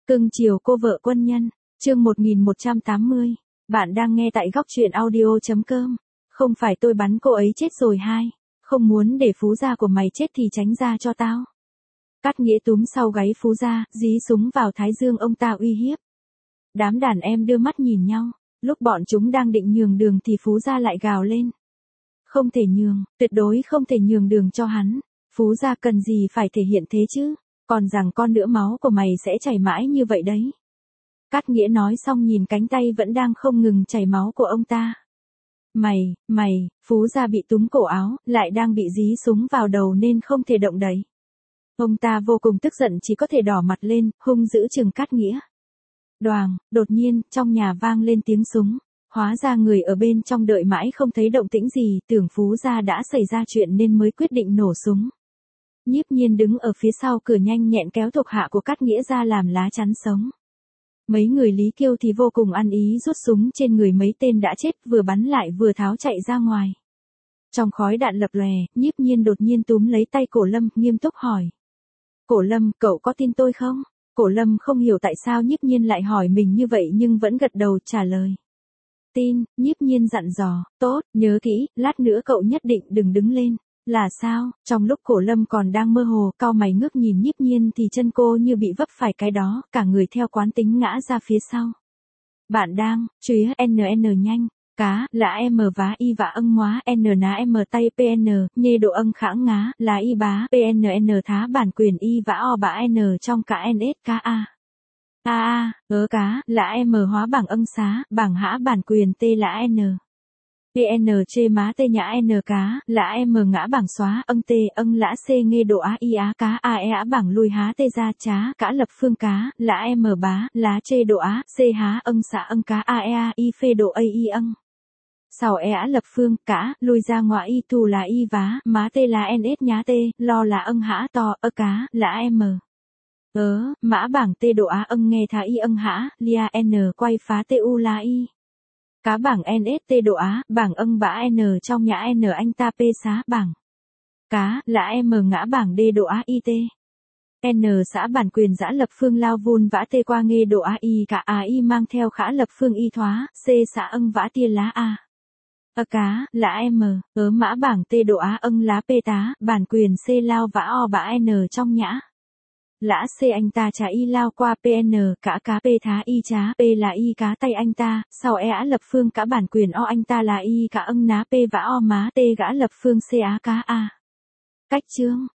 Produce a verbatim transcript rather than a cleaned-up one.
Cưng chiều cô vợ quân nhân, chương một nghìn một trăm tám mươi. Bạn đang nghe tại góc truyện audio.com. Không phải tôi bắn cô ấy chết rồi hai. Không muốn để Phú gia của mày chết thì tránh ra cho tao. Cát Nghĩa túm sau gáy Phú gia, dí súng vào thái dương ông ta uy hiếp. Đám đàn em đưa mắt nhìn nhau, lúc bọn chúng đang định nhường đường thì Phú gia lại gào lên. Không thể nhường, tuyệt đối không thể nhường đường cho hắn. Phú gia cần gì phải thể hiện thế chứ, còn rằng con nữa máu của mày sẽ chảy mãi như vậy đấy. Cát Nghĩa nói xong nhìn cánh tay vẫn đang không ngừng chảy máu của ông ta. Mày, mày, Phú gia bị túm cổ áo, lại đang bị dí súng vào đầu nên không thể động đậy. Ông ta vô cùng tức giận chỉ có thể đỏ mặt lên, hung dữ chừng Cát Nghĩa. Đoàng, đột nhiên, trong nhà vang lên tiếng súng. Hóa ra người ở bên trong đợi mãi không thấy động tĩnh gì, tưởng Phú gia đã xảy ra chuyện nên mới quyết định nổ súng. Nhiếp Nhiên đứng ở phía sau cửa nhanh nhẹn kéo thuộc hạ của Cát Nghĩa ra làm lá chắn sống. Mấy người Lý Kiêu thì vô cùng ăn ý rút súng trên người mấy tên đã chết vừa bắn lại vừa tháo chạy ra ngoài. Trong khói đạn lập lòe, Nhiếp Nhiên đột nhiên túm lấy tay Cổ Lâm, nghiêm túc hỏi. Cổ Lâm, cậu có tin tôi không? Cổ Lâm không hiểu tại sao Nhiếp Nhiên lại hỏi mình như vậy nhưng vẫn gật đầu trả lời. Tin, Nhiếp Nhiên dặn dò, tốt, nhớ kỹ, lát nữa cậu nhất định đừng đứng lên. Là sao? Trong lúc Cổ Lâm còn đang mơ hồ, cau mày ngước nhìn Nhiếp Nhiên thì chân cô như bị vấp phải cái đó, cả người theo quán tính ngã ra phía sau. Bạn đang, chúa en en nhanh, cá, là em vá y vã ân hóa n ná em tay pn, nhê độ ân khãng ngá, là y bá pnn thá bản quyền y vã o bã n trong cả ns k a. A a, ớ cá, là em hóa bảng ân xá, bảng hã bản quyền t là n. pê en chê má tê nhã n cá, lã em ngã bảng xóa, ân tê, ân lã c nghe độ á y á cá a e á bảng lui há tê ra chá, cá lập phương cá, lã em bá, lá chê độ á, c há ân xạ ân cá a e a y phê độ a y ân. Sau e á lập phương, cá, lui ra ngoại y thù là y vá, má tê là ns nhá tê, lo là ân hã to, ơ cá, lã em. Ớ, mã bảng tê độ á ân nghe thá y ân hã, lia n quay phá tê u là y. Cá bảng en ét tê độ á, bảng ân bã n trong nhã n anh ta p xá bảng. Cá, là em ngã bảng d độ á it. N xã bản quyền giã lập phương lao vun vã tê qua nghe độ á y cả á y mang theo khả lập phương y thoá, c xã ân vã tia lá a. Ơ cá, là em, ớ mã bảng tê độ á ân lá p tá, bản quyền c lao vã o bã n trong nhã. Lã c anh ta trả y lao qua pn, cả cá p thá y chá, p là y cá tay anh ta, sau e á lập phương cả bản quyền o anh ta là y cả ân ná p vã o má t gã lập phương c á cá a. Cách chương,